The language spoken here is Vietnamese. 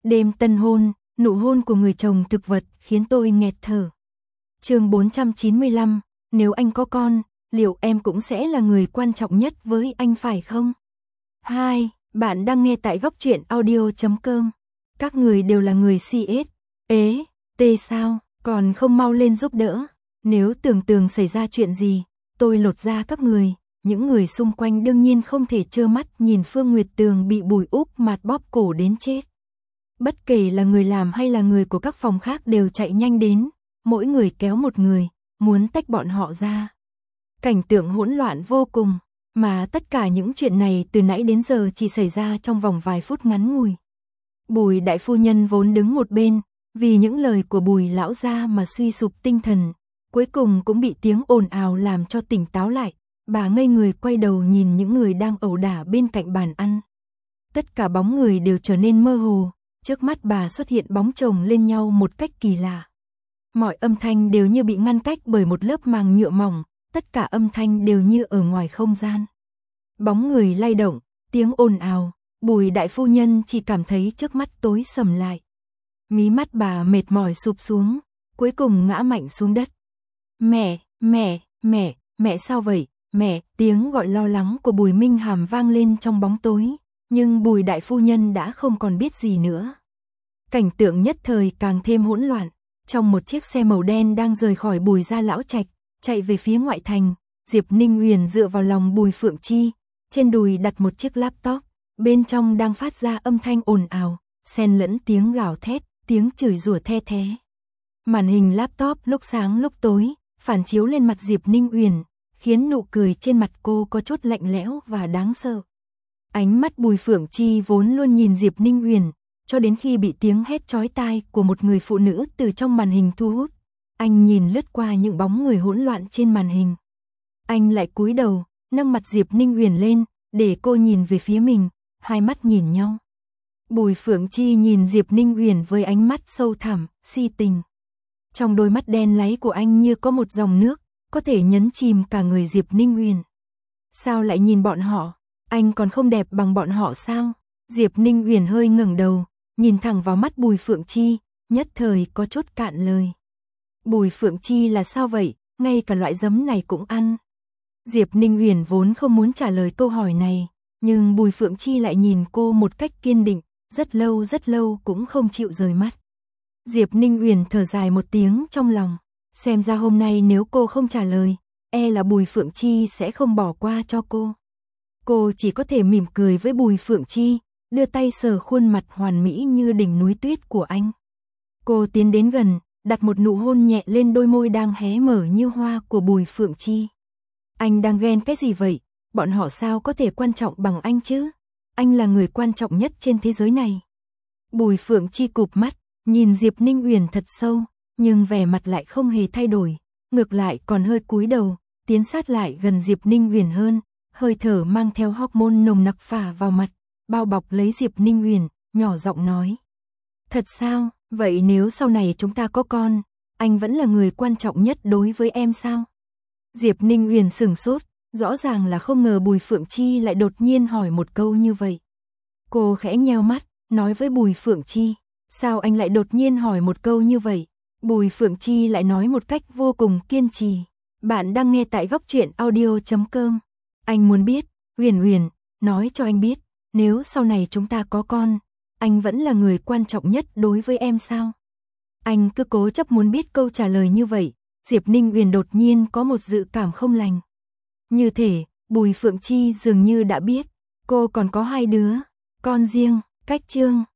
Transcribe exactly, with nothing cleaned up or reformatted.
Đêm tân hôn, nụ hôn của người chồng thực vật khiến tôi nghẹt thở. Chương bốn trăm chín mươi lăm, nếu anh có con, liệu em cũng sẽ là người quan trọng nhất với anh phải không? Hai, bạn đang nghe tại góc truyện audio chấm com. Các người đều là người xê ét. Ế, tê sao, còn không mau lên giúp đỡ. Nếu tưởng tường xảy ra chuyện gì, tôi lột ra các người. Những người xung quanh đương nhiên không thể trơ mắt nhìn Phương Nguyệt Tường bị Bùi Úc Mạt bóp cổ đến chết. Bất kể là người làm hay là người của các phòng khác đều chạy nhanh đến, mỗi người kéo một người, muốn tách bọn họ ra. Cảnh tượng hỗn loạn vô cùng, mà tất cả những chuyện này từ nãy đến giờ chỉ xảy ra trong vòng vài phút ngắn ngủi. Bùi đại phu nhân vốn đứng một bên, vì những lời của Bùi lão gia mà suy sụp tinh thần, cuối cùng cũng bị tiếng ồn ào làm cho tỉnh táo lại. Bà ngây người quay đầu nhìn những người đang ẩu đả bên cạnh bàn ăn. Tất cả bóng người đều trở nên mơ hồ, trước mắt bà xuất hiện bóng chồng lên nhau một cách kỳ lạ. Mọi âm thanh đều như bị ngăn cách bởi một lớp màng nhựa mỏng, tất cả âm thanh đều như ở ngoài không gian. Bóng người lay động, tiếng ồn ào, Bùi đại phu nhân chỉ cảm thấy trước mắt tối sầm lại. Mí mắt bà mệt mỏi sụp xuống, cuối cùng ngã mạnh xuống đất. Mẹ, mẹ, mẹ, mẹ sao vậy? Mẹ, tiếng gọi lo lắng của Bùi Minh Hàm vang lên trong bóng tối, nhưng Bùi đại phu nhân đã không còn biết gì nữa. Cảnh tượng nhất thời càng thêm hỗn loạn, trong một chiếc xe màu đen đang rời khỏi Bùi gia lão trạch, chạy về phía ngoại thành, Diệp Ninh Uyển dựa vào lòng Bùi Phượng Chi, trên đùi đặt một chiếc laptop, bên trong đang phát ra âm thanh ồn ào, xen lẫn tiếng gào thét, tiếng chửi rủa the thé. Màn hình laptop lúc sáng lúc tối, phản chiếu lên mặt Diệp Ninh Uyển, khiến nụ cười trên mặt cô có chút lạnh lẽo và đáng sợ. Ánh mắt Bùi Phượng Chi vốn luôn nhìn Diệp Ninh Uyển, cho đến khi bị tiếng hét chói tai của một người phụ nữ từ trong màn hình thu hút, anh nhìn lướt qua những bóng người hỗn loạn trên màn hình. Anh lại cúi đầu, nâng mặt Diệp Ninh Uyển lên, để cô nhìn về phía mình, hai mắt nhìn nhau. Bùi Phượng Chi nhìn Diệp Ninh Uyển với ánh mắt sâu thẳm, si tình. Trong đôi mắt đen láy của anh như có một dòng nước, có thể nhấn chìm cả người Diệp Ninh Uyển. Sao lại nhìn bọn họ? Anh còn không đẹp bằng bọn họ sao? Diệp Ninh Uyển hơi ngẩng đầu, nhìn thẳng vào mắt Bùi Phượng Chi, nhất thời có chút cạn lời. Bùi Phượng Chi là sao vậy? Ngay cả loại giấm này cũng ăn. Diệp Ninh Uyển vốn không muốn trả lời câu hỏi này, nhưng Bùi Phượng Chi lại nhìn cô một cách kiên định, rất lâu rất lâu cũng không chịu rời mắt. Diệp Ninh Uyển thở dài một tiếng trong lòng. Xem ra hôm nay nếu cô không trả lời, e là Bùi Phượng Chi sẽ không bỏ qua cho cô. Cô chỉ có thể mỉm cười với Bùi Phượng Chi, đưa tay sờ khuôn mặt hoàn mỹ như đỉnh núi tuyết của anh. Cô tiến đến gần, đặt một nụ hôn nhẹ lên đôi môi đang hé mở như hoa của Bùi Phượng Chi. Anh đang ghen cái gì vậy? Bọn họ sao có thể quan trọng bằng anh chứ? Anh là người quan trọng nhất trên thế giới này. Bùi Phượng Chi cụp mắt, nhìn Diệp Ninh Uyển thật sâu, nhưng vẻ mặt lại không hề thay đổi, ngược lại còn hơi cúi đầu, tiến sát lại gần Diệp Ninh Uyển hơn, hơi thở mang theo hormone nồng nặc phả vào mặt, bao bọc lấy Diệp Ninh Uyển, nhỏ giọng nói. Thật sao? Vậy nếu sau này chúng ta có con, anh vẫn là người quan trọng nhất đối với em sao? Diệp Ninh Uyển sửng sốt, rõ ràng là không ngờ Bùi Phượng Chi lại đột nhiên hỏi một câu như vậy. Cô khẽ nheo mắt, nói với Bùi Phượng Chi, sao anh lại đột nhiên hỏi một câu như vậy? Bùi Phượng Chi lại nói một cách vô cùng kiên trì. Bạn đang nghe tại góc truyện audio chấm com. Anh muốn biết, Uyển Uyển, nói cho anh biết, nếu sau này chúng ta có con, anh vẫn là người quan trọng nhất đối với em sao? Anh cứ cố chấp muốn biết câu trả lời như vậy, Diệp Ninh Uyển đột nhiên có một dự cảm không lành. Như thể, Bùi Phượng Chi dường như đã biết, cô còn có hai đứa, con riêng, cách chương.